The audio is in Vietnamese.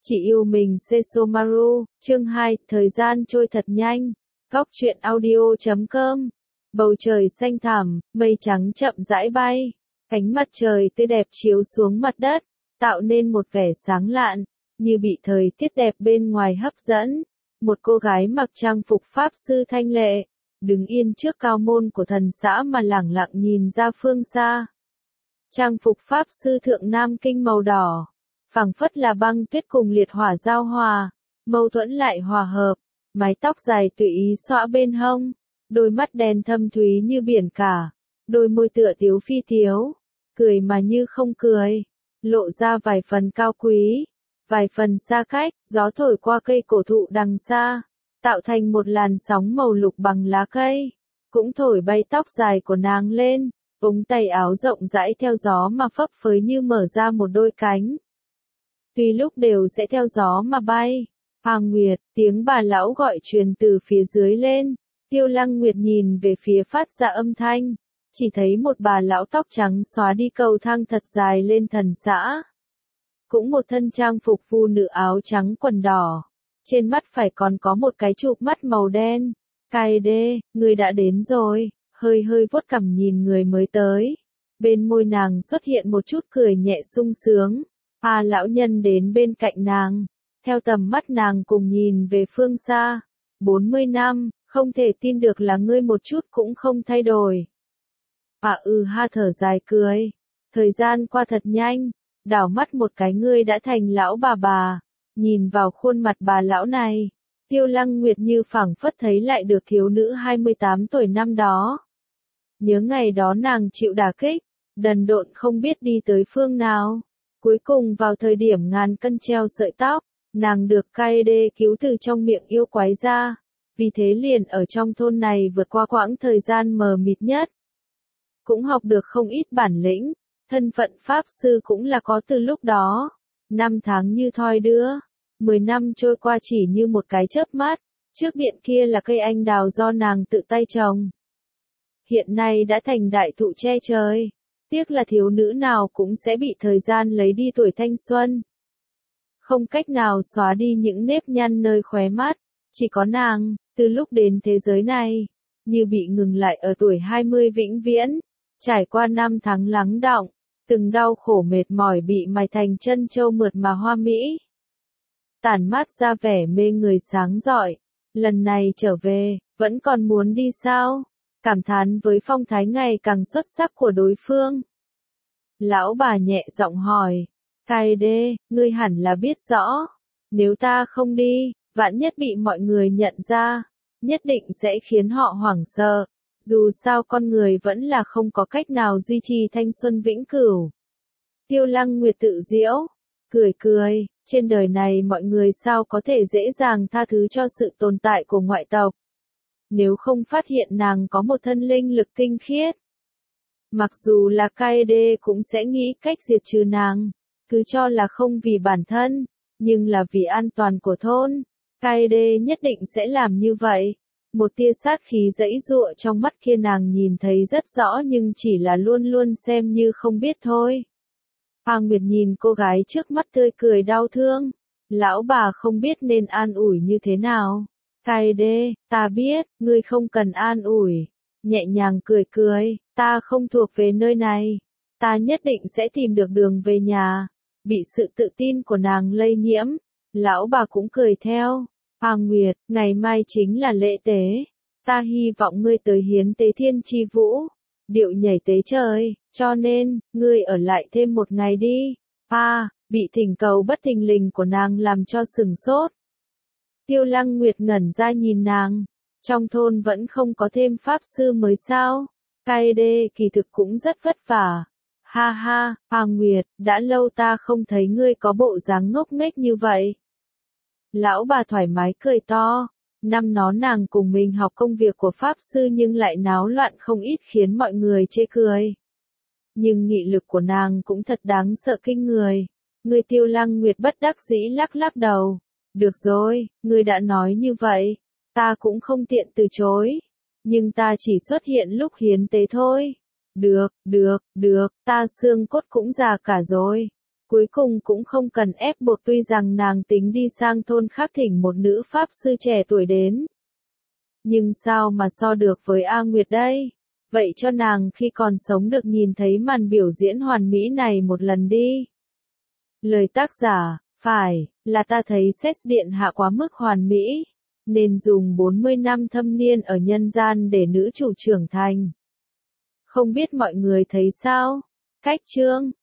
Chị yêu mình Sesomaru, chương 2, thời gian trôi thật nhanh. Góc truyện audio.com. Bầu trời xanh thẳm, mây trắng chậm rãi bay. Ánh mặt trời tươi đẹp chiếu xuống mặt đất, tạo nên một vẻ sáng lạn, như bị thời tiết đẹp bên ngoài hấp dẫn. Một cô gái mặc trang phục pháp sư thanh lệ, đứng yên trước cao môn của thần xã mà lẳng lặng nhìn ra phương xa. Trang phục pháp sư thượng nam kinh màu đỏ, phảng phất là băng tuyết cùng liệt hỏa giao hòa, mâu thuẫn lại hòa hợp, mái tóc dài tùy ý xõa bên hông, đôi mắt đen thâm thúy như biển cả, đôi môi tựa tiếu phi tiếu, cười mà như không cười, lộ ra vài phần cao quý, vài phần xa cách, gió thổi qua cây cổ thụ đằng xa, tạo thành một làn sóng màu lục bằng lá cây, cũng thổi bay tóc dài của nàng lên, ống tay áo rộng rãi theo gió mà phấp phới như mở ra một đôi cánh. Tuy lúc đều sẽ theo gió mà bay. Hoàng Nguyệt, tiếng bà lão gọi truyền từ phía dưới lên. Tiêu Lăng Nguyệt nhìn về phía phát ra âm thanh. Chỉ thấy một bà lão tóc trắng xóa đi cầu thang thật dài lên thần xã. Cũng một thân trang phục phụ nữ áo trắng quần đỏ. Trên mắt phải còn có một cái chụp mắt màu đen. Kaede, người đã đến rồi. Hơi hơi vuốt cằm nhìn người mới tới. Bên môi nàng xuất hiện một chút cười nhẹ sung sướng. Lão nhân đến bên cạnh nàng, theo tầm mắt nàng cùng nhìn về phương xa. 40 năm, không thể tin được là ngươi một chút cũng không thay đổi. Thở dài cười. Thời gian qua thật nhanh, đảo mắt một cái ngươi đã thành lão bà. Nhìn vào khuôn mặt bà lão này, Tiêu Lăng Nguyệt như phảng phất thấy lại được thiếu nữ 28 tuổi năm đó. Nhớ ngày đó nàng chịu đả kích, đần độn không biết đi tới phương nào. Cuối cùng vào thời điểm ngàn cân treo sợi tóc, nàng được Kaede cứu từ trong miệng yêu quái ra. Vì thế liền ở trong thôn này vượt qua quãng thời gian mờ mịt nhất. Cũng học được không ít bản lĩnh, thân phận pháp sư cũng là có từ lúc đó. 5 tháng như thoi đưa, 10 năm trôi qua chỉ như một cái chớp mắt. Trước điện kia là cây anh đào do nàng tự tay trồng. Hiện nay đã thành đại thụ che trời. Tiếc là thiếu nữ nào cũng sẽ bị thời gian lấy đi tuổi thanh xuân. Không cách nào xóa đi những nếp nhăn nơi khóe mắt, chỉ có nàng, từ lúc đến thế giới này, như bị ngừng lại ở tuổi 20 vĩnh viễn, trải qua 5 tháng lắng đọng, từng đau khổ mệt mỏi bị mài thành chân châu mượt mà hoa mỹ. Tản mát ra vẻ mê người sáng rọi, lần này trở về, vẫn còn muốn đi sao? Cảm thán với phong thái ngày càng xuất sắc của đối phương. Lão bà nhẹ giọng hỏi, Kaede, ngươi hẳn là biết rõ, nếu ta không đi, vạn nhất bị mọi người nhận ra, nhất định sẽ khiến họ hoảng sợ, dù sao con người vẫn là không có cách nào duy trì thanh xuân vĩnh cửu. Tiêu Lăng Nguyệt tự giễu, cười, trên đời này mọi người sao có thể dễ dàng tha thứ cho sự tồn tại của ngoại tộc. Nếu không phát hiện nàng có một thân linh lực tinh khiết. Mặc dù là Kaede cũng sẽ nghĩ cách diệt trừ nàng, cứ cho là không vì bản thân, nhưng là vì an toàn của thôn. Kaede nhất định sẽ làm như vậy. Một tia sát khí giãy giụa trong mắt kia nàng nhìn thấy rất rõ nhưng chỉ là luôn luôn xem như không biết thôi. Hoàng Nguyệt nhìn cô gái trước mắt tươi cười đau thương. Lão bà không biết nên an ủi như thế nào. Kaede, ta biết, ngươi không cần an ủi. Nhẹ nhàng cười, ta không thuộc về nơi này. Ta nhất định sẽ tìm được đường về nhà. Bị sự tự tin của nàng lây nhiễm, lão bà cũng cười theo. Hoàng Nguyệt, ngày mai chính là lễ tế. Ta hy vọng ngươi tới hiến tế thiên chi vũ. Điệu nhảy tế trời, cho nên, ngươi ở lại thêm một ngày đi. Bị thỉnh cầu bất thình lình của nàng làm cho sừng sốt. Tiêu Lăng Nguyệt ngẩn ra nhìn nàng. Trong thôn vẫn không có thêm pháp sư mới sao? Kaede kỳ thực cũng rất vất vả. Hoàng Nguyệt, đã lâu ta không thấy ngươi có bộ dáng ngốc nghếch như vậy. Lão bà thoải mái cười to. Năm đó nàng cùng mình học công việc của pháp sư nhưng lại náo loạn không ít khiến mọi người chê cười. Nhưng nghị lực của nàng cũng thật đáng sợ kinh người. Người Tiêu Lăng Nguyệt bất đắc dĩ lắc đầu. Được rồi, ngươi đã nói như vậy. Ta cũng không tiện từ chối. Nhưng ta chỉ xuất hiện lúc hiến tế thôi. Được, ta xương cốt cũng già cả rồi. Cuối cùng cũng không cần ép buộc, tuy rằng nàng tính đi sang thôn khác thỉnh một nữ pháp sư trẻ tuổi đến. Nhưng sao mà so được với A Nguyệt đây? Vậy cho nàng khi còn sống được nhìn thấy màn biểu diễn hoàn mỹ này một lần đi. Lời tác giả, phải, là ta thấy Sex Điện Hạ quá mức hoàn mỹ, nên dùng 40 năm thâm niên ở nhân gian để nữ chủ trưởng thành. Không biết mọi người thấy sao? Cách chương